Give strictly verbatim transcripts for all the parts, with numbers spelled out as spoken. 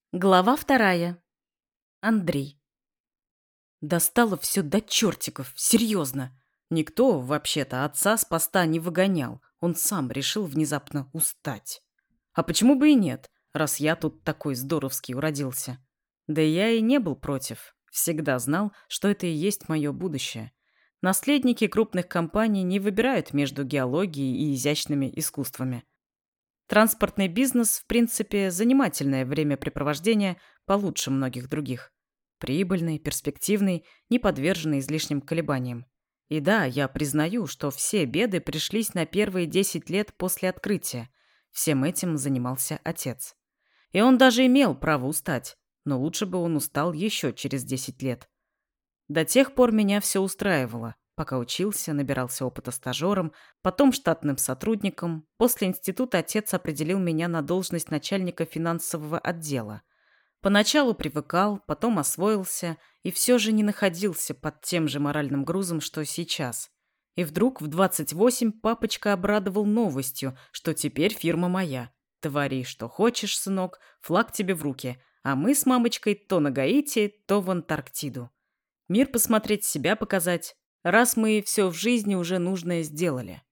Глава вторая. Андрей. Достало все до чертиков, серьезно. Никто, вообще-то, отца с поста не выгонял. Он сам решил внезапно устать. А почему бы и нет, раз я тут такой здоровский уродился? Да я и не был против. Всегда знал, что это и есть мое будущее. Наследники крупных компаний не выбирают между геологией и изящными искусствами. Транспортный бизнес, в принципе, занимательное времяпрепровождение получше многих других. Прибыльный, перспективный, не подверженный излишним колебаниям. И да, я признаю, что все беды пришлись на первые десять лет после открытия. Всем этим занимался отец. И он даже имел право устать, но лучше бы он устал еще через десять лет. До тех пор меня все устраивало. Пока учился, набирался опыта стажером, потом штатным сотрудником. После института отец определил меня на должность начальника финансового отдела. Поначалу привыкал, потом освоился и все же не находился под тем же моральным грузом, что сейчас. И вдруг в двадцать восемь папочка обрадовал новостью, что теперь фирма моя. Твори, что хочешь, сынок, флаг тебе в руки, а мы с мамочкой то на Гаити, то в Антарктиду. Мир посмотреть, себя показать, раз мы все в жизни уже нужное сделали.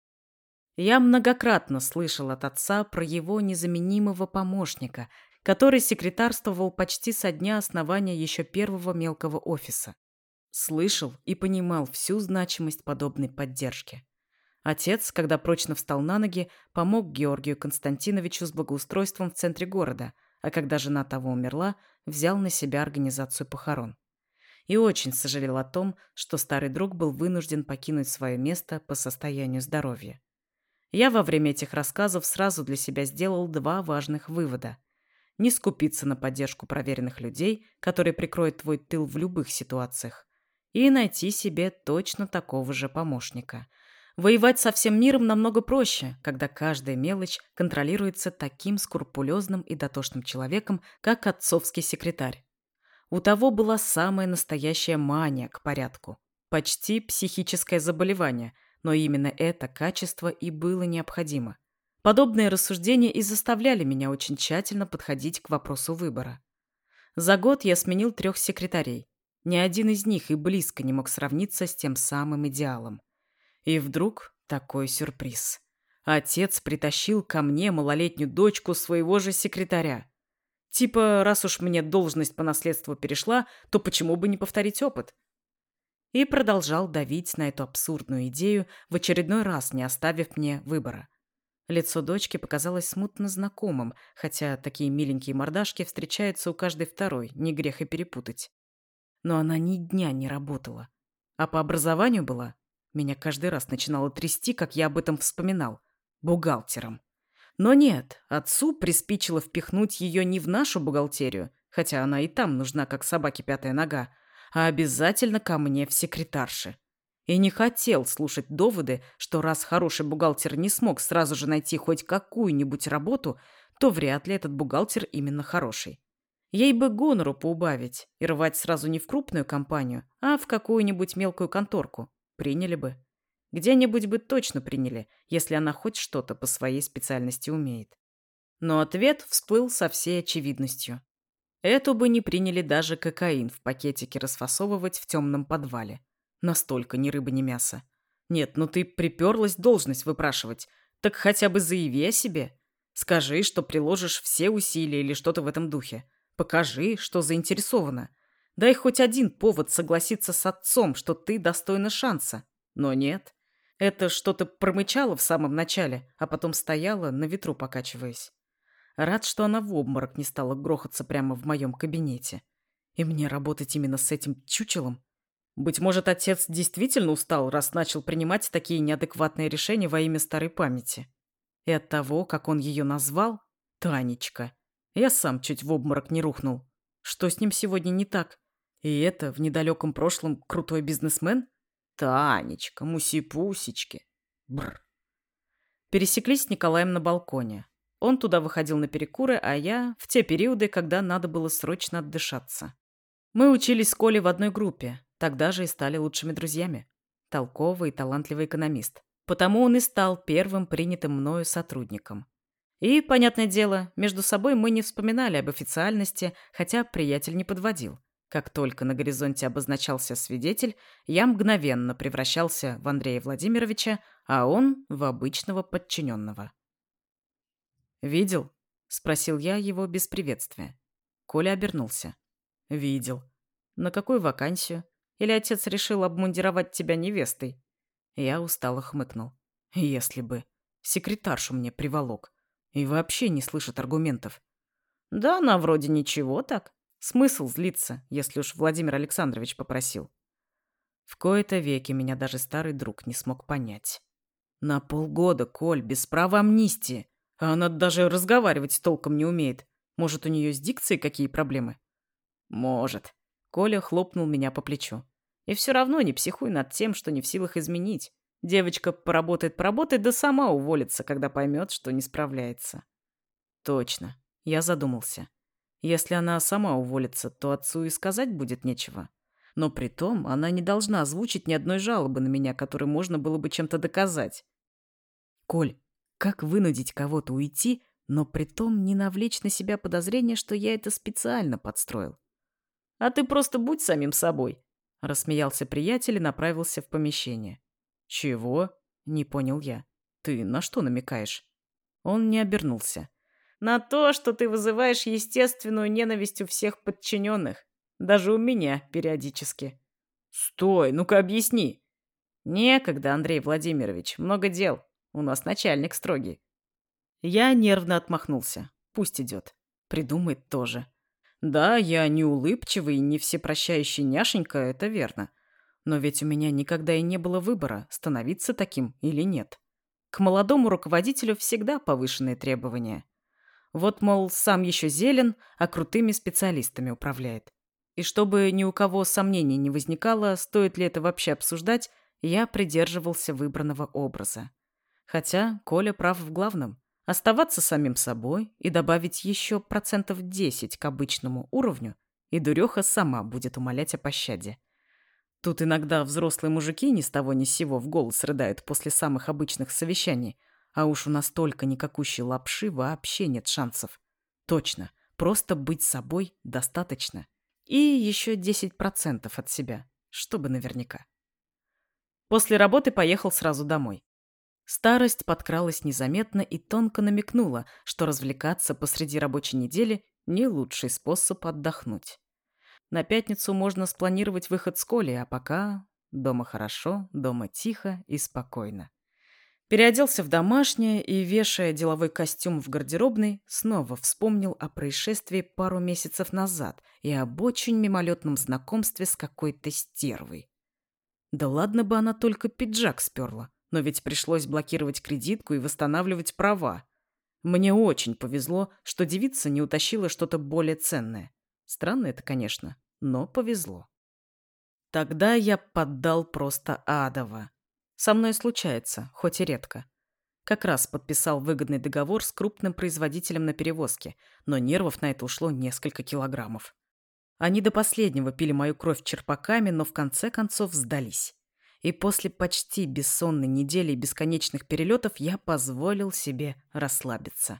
Я многократно слышал от отца про его незаменимого помощника, который секретарствовал почти со дня основания еще первого мелкого офиса. Слышал и понимал всю значимость подобной поддержки. Отец, когда прочно встал на ноги, помог Георгию Константиновичу с благоустройством в центре города, а когда жена того умерла, взял на себя организацию похорон. И очень сожалел о том, что старый друг был вынужден покинуть свое место по состоянию здоровья. Я во время этих рассказов сразу для себя сделал два важных вывода. Не скупиться на поддержку проверенных людей, которые прикроют твой тыл в любых ситуациях, и найти себе точно такого же помощника. Воевать со всем миром намного проще, когда каждая мелочь контролируется таким скрупулезным и дотошным человеком, как отцовский секретарь. У того была самая настоящая мания к порядку. Почти психическое заболевание, но именно это качество и было необходимо. Подобные рассуждения и заставляли меня очень тщательно подходить к вопросу выбора. За год я сменил трех секретарей. Ни один из них и близко не мог сравниться с тем самым идеалом. И вдруг такой сюрприз. Отец притащил ко мне малолетнюю дочку своего же секретаря. Типа, раз уж мне должность по наследству перешла, то почему бы не повторить опыт? И продолжал давить на эту абсурдную идею, в очередной раз не оставив мне выбора. Лицо дочки показалось смутно знакомым, хотя такие миленькие мордашки встречаются у каждой второй, не грех и перепутать. Но она ни дня не работала. А по образованию была, меня каждый раз начинало трясти, как я об этом вспоминал, бухгалтером. Но нет, отцу приспичило впихнуть ее не в нашу бухгалтерию, хотя она и там нужна, как собаке пятая нога, а обязательно ко мне в секретарши. И не хотел слушать доводы, что раз хороший бухгалтер не смог сразу же найти хоть какую-нибудь работу, то вряд ли этот бухгалтер именно хороший. Ей бы гонору поубавить и рвать сразу не в крупную компанию, а в какую-нибудь мелкую конторку. Приняли бы. Где-нибудь бы точно приняли, если она хоть что-то по своей специальности умеет. Но ответ всплыл со всей очевидностью. Эту бы не приняли даже кокаин в пакетике расфасовывать в темном подвале. Настолько ни рыба, ни мясо. Нет, ну ты приперлась должность выпрашивать. Так хотя бы заяви о себе. Скажи, что приложишь все усилия или что-то в этом духе. Покажи, что заинтересована. Дай хоть один повод согласиться с отцом, что ты достойна шанса. Но нет. Это что-то промычало в самом начале, а потом стояла, на ветру покачиваясь. Рад, что она в обморок не стала грохаться прямо в моем кабинете. И мне работать именно с этим чучелом? Быть может, отец действительно устал, раз начал принимать такие неадекватные решения во имя старой памяти. И от того, как он ее назвал, Танечка, я сам чуть в обморок не рухнул. Что с ним сегодня не так? И это в недалеком прошлом крутой бизнесмен? Танечка, муси-пусечки. Бррр. Пересеклись с Николаем на балконе. Он туда выходил на перекуры, а я в те периоды, когда надо было срочно отдышаться. Мы учились с Колей в одной группе, тогда же и стали лучшими друзьями. Толковый и талантливый экономист. Потому он и стал первым принятым мною сотрудником. И, понятное дело, между собой мы не вспоминали об официальности, хотя приятель не подводил. Как только на горизонте обозначался свидетель, я мгновенно превращался в Андрея Владимировича, а он в обычного подчиненного. «Видел?» — спросил я его без приветствия. Коля обернулся. «Видел. На какую вакансию? Или отец решил обмундировать тебя невестой?» Я устало хмыкнул. «Если бы. Секретаршу мне приволок. И вообще не слышит аргументов». «Да она вроде ничего так. Смысл злиться, если уж Владимир Александрович попросил?» В кои-то веки меня даже старый друг не смог понять. «На полгода, Коль, без права амнистии. А она даже разговаривать толком не умеет. Может, у нее с дикцией какие проблемы?» «Может». Коля хлопнул меня по плечу. «И все равно не психуй над тем, что не в силах изменить. Девочка поработает-поработает, да сама уволится, когда поймет, что не справляется». «Точно». Я задумался. Если она сама уволится, то отцу и сказать будет нечего. Но при том она не должна озвучить ни одной жалобы на меня, которой можно было бы чем-то доказать. «Коль, как вынудить кого-то уйти, но при том не навлечь на себя подозрение, что я это специально подстроил?» «А ты просто будь самим собой», — рассмеялся приятель и направился в помещение. «Чего?» — не понял я. «Ты на что намекаешь?» Он не обернулся. «На то, что ты вызываешь естественную ненависть у всех подчиненных. Даже у меня периодически». «Стой, ну-ка объясни». «Некогда, Андрей Владимирович, много дел. У нас начальник строгий». Я нервно отмахнулся. Пусть идет. Придумает тоже. Да, я не улыбчивый, не всепрощающий няшенька, это верно. Но ведь у меня никогда и не было выбора, становиться таким или нет. К молодому руководителю всегда повышенные требования. Вот, мол, сам еще зелен, а крутыми специалистами управляет. И чтобы ни у кого сомнений не возникало, стоит ли это вообще обсуждать, я придерживался выбранного образа. Хотя Коля прав в главном. Оставаться самим собой и добавить еще процентов десять к обычному уровню, и дуреха сама будет умолять о пощаде. Тут иногда взрослые мужики ни с того ни с сего в голос рыдают после самых обычных совещаний, а уж у настолько никакущей лапши вообще нет шансов. Точно, просто быть собой достаточно. И еще десять процентов от себя, чтобы наверняка. После работы поехал сразу домой. Старость подкралась незаметно и тонко намекнула, что развлекаться посреди рабочей недели – не лучший способ отдохнуть. На пятницу можно спланировать выход с Колей, а пока дома хорошо, дома тихо и спокойно. Переоделся в домашнее и, вешая деловой костюм в гардеробной, снова вспомнил о происшествии пару месяцев назад и об очень мимолетном знакомстве с какой-то стервой. Да ладно бы она только пиджак сперла. Но ведь пришлось блокировать кредитку и восстанавливать права. Мне очень повезло, что девица не утащила что-то более ценное. Странно это, конечно, но повезло. Тогда я поддал просто адово. Со мной случается, хоть и редко. Как раз подписал выгодный договор с крупным производителем на перевозке, но нервов на это ушло несколько килограммов. Они до последнего пили мою кровь черпаками, но в конце концов сдались. И после почти бессонной недели и бесконечных перелетов я позволил себе расслабиться.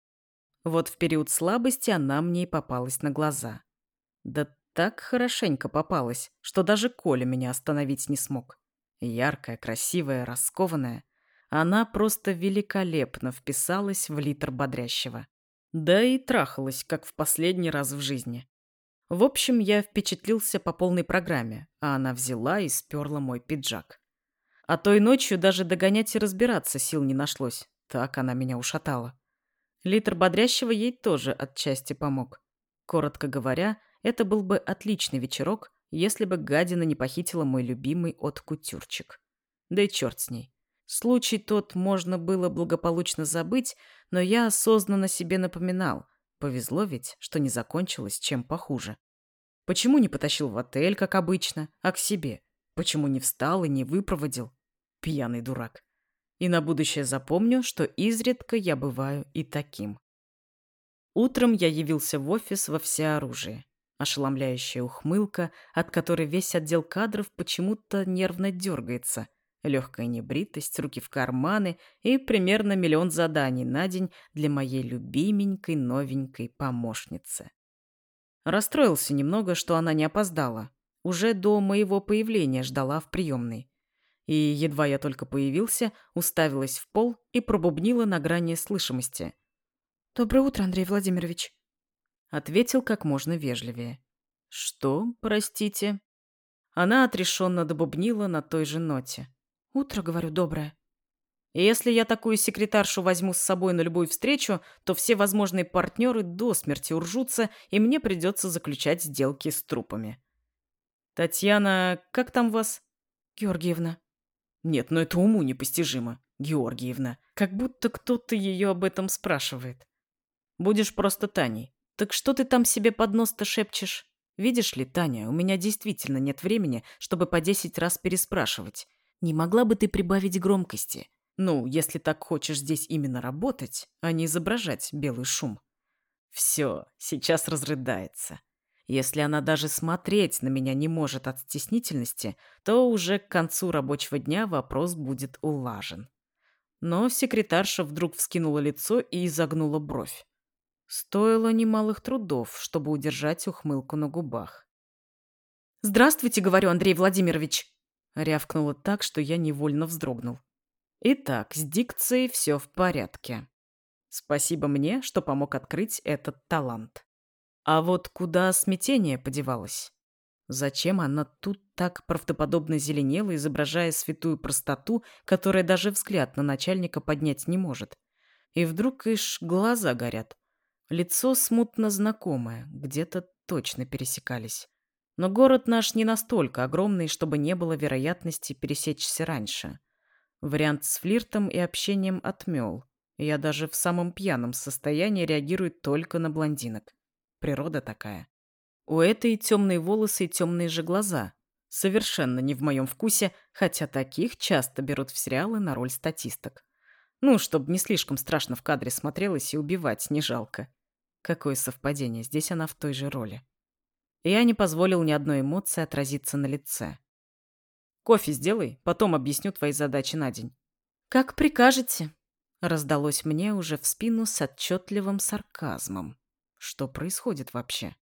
Вот в период слабости она мне и попалась на глаза. Да так хорошенько попалась, что даже Коля меня остановить не смог. Яркая, красивая, раскованная. Она просто великолепно вписалась в литр бодрящего. Да и трахалась, как в последний раз в жизни. В общем, я впечатлился по полной программе, а она взяла и сперла мой пиджак. А той ночью даже догонять и разбираться сил не нашлось. Так она меня ушатала. Литр бодрящего ей тоже отчасти помог. Коротко говоря, это был бы отличный вечерок, если бы гадина не похитила мой любимый от-кутюрчик. Да и черт с ней. Случай тот можно было благополучно забыть, но я осознанно себе напоминал. Повезло ведь, что не закончилось чем похуже. Почему не потащил в отель, как обычно, а к себе? Почему не встал и не выпроводил? Пьяный дурак. И на будущее запомню, что изредка я бываю и таким. Утром я явился в офис во всеоружии. Ошеломляющая ухмылка, от которой весь отдел кадров почему-то нервно дергается. Легкая небритость, руки в карманы и примерно миллион заданий на день для моей любименькой новенькой помощницы. Расстроился немного, что она не опоздала. Уже до моего появления ждала в приемной. И едва я только появился, уставилась в пол и пробубнила на грани слышимости. «Доброе утро, Андрей Владимирович», — ответил как можно вежливее. «Что, простите?» Она отрешенно добубнила на той же ноте. «Утро, говорю, доброе». «Если я такую секретаршу возьму с собой на любую встречу, то все возможные партнеры до смерти уржутся, и мне придется заключать сделки с трупами». «Татьяна, как там вас?» «Георгиевна». «Нет, ну это уму непостижимо. Георгиевна. Как будто кто-то ее об этом спрашивает. Будешь просто Таней. Так что ты там себе под нос-то шепчешь? Видишь ли, Таня, у меня действительно нет времени, чтобы по десять раз переспрашивать. Не могла бы ты прибавить громкости? Ну, если так хочешь здесь именно работать, а не изображать белый шум». Все, сейчас разрыдается. Если она даже смотреть на меня не может от стеснительности, то уже к концу рабочего дня вопрос будет улажен. Но секретарша вдруг вскинула лицо и изогнула бровь. Стоило немалых трудов, чтобы удержать ухмылку на губах. «Здравствуйте, говорю, Андрей Владимирович», — рявкнула так, что я невольно вздрогнул. Итак, с дикцией все в порядке. Спасибо мне, что помог открыть этот талант. А вот куда смятение подевалось? Зачем она тут так правдоподобно зеленела, изображая святую простоту, которая даже взгляд на начальника поднять не может? И вдруг ишь глаза горят. Лицо смутно знакомое, где-то точно пересекались. Но город наш не настолько огромный, чтобы не было вероятности пересечься раньше. Вариант с флиртом и общением отмел. Я даже в самом пьяном состоянии реагирую только на блондинок. Природа такая. У этой темные волосы и темные же глаза. Совершенно не в моем вкусе, хотя таких часто берут в сериалы на роль статисток. Ну, чтобы не слишком страшно в кадре смотрелось и убивать не жалко. Какое совпадение, здесь она в той же роли. Я не позволил ни одной эмоции отразиться на лице. «Кофе сделай, потом объясню твои задачи на день». «Как прикажете», — раздалось мне уже в спину с отчетливым сарказмом. Что происходит вообще?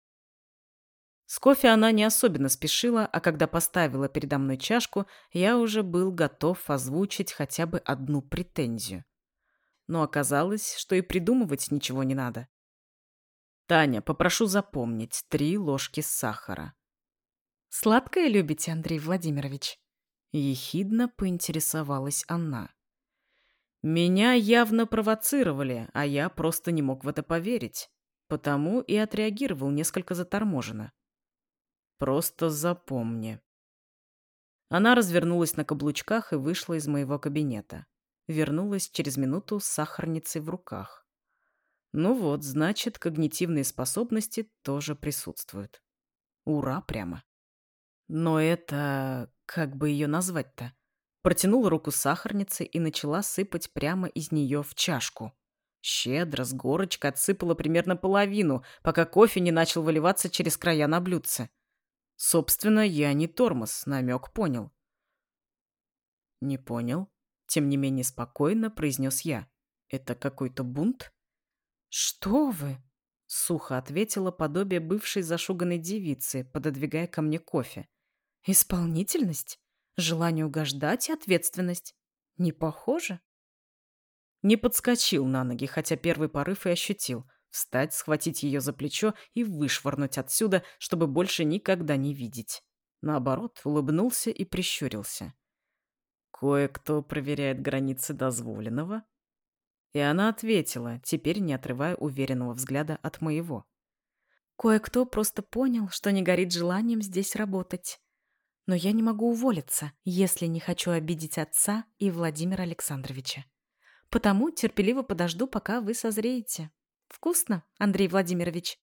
С кофе она не особенно спешила, а когда поставила передо мной чашку, я уже был готов озвучить хотя бы одну претензию. Но оказалось, что и придумывать ничего не надо. «Таня, попрошу запомнить, три ложки сахара». «Сладкое любите, Андрей Владимирович?» Ехидно поинтересовалась она. Меня явно провоцировали, а я просто не мог в это поверить. Потому и отреагировал несколько заторможенно. Просто запомни. Она развернулась на каблучках и вышла из моего кабинета. Вернулась через минуту с сахарницей в руках. Ну вот, значит, когнитивные способности тоже присутствуют. Ура прямо. Но это... как бы ее назвать-то? Протянула руку с сахарницей и начала сыпать прямо из нее в чашку. Щедро, с горочкой отсыпала примерно половину, пока кофе не начал выливаться через края на блюдце. Собственно, я не тормоз, намек понял. Не понял. Тем не менее спокойно произнес я. Это какой-то бунт? «Что вы?» — сухо ответила подобие бывшей зашуганной девицы, пододвигая ко мне кофе. «Исполнительность? Желание угождать и ответственность? Не похоже?» Не подскочил на ноги, хотя первый порыв и ощутил. Встать, схватить ее за плечо и вышвырнуть отсюда, чтобы больше никогда не видеть. Наоборот, улыбнулся и прищурился. «Кое-кто проверяет границы дозволенного?» И она ответила, теперь не отрывая уверенного взгляда от моего. «Кое-кто просто понял, что не горит желанием здесь работать. Но я не могу уволиться, если не хочу обидеть отца и Владимира Александровича. Потому терпеливо подожду, пока вы созреете. Вкусно, Андрей Владимирович?»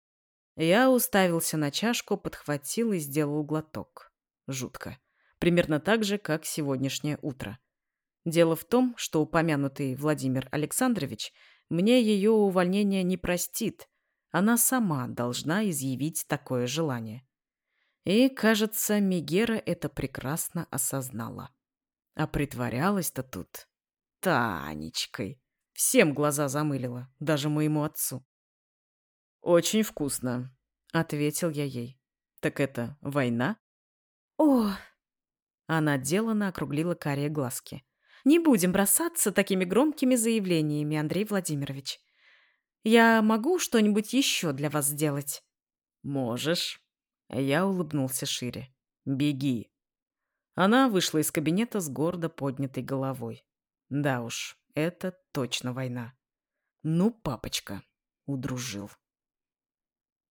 Я уставился на чашку, подхватил и сделал глоток. Жутко. Примерно так же, как сегодняшнее утро. Дело в том, что упомянутый Владимир Александрович мне ее увольнение не простит. Она сама должна изъявить такое желание. И, кажется, Мегера это прекрасно осознала. А притворялась-то тут Танечкой. Всем глаза замылила, даже моему отцу. «Очень вкусно», — ответил я ей. «Так это война?» О, Она делано округлила карие глазки. не будем бросаться такими громкими заявлениями, Андрей Владимирович. Я могу что-нибудь еще для вас сделать? «Можешь». Я улыбнулся шире. «Беги». Она вышла из кабинета с гордо поднятой головой. Да уж, это точно война. Ну, папочка, удружил.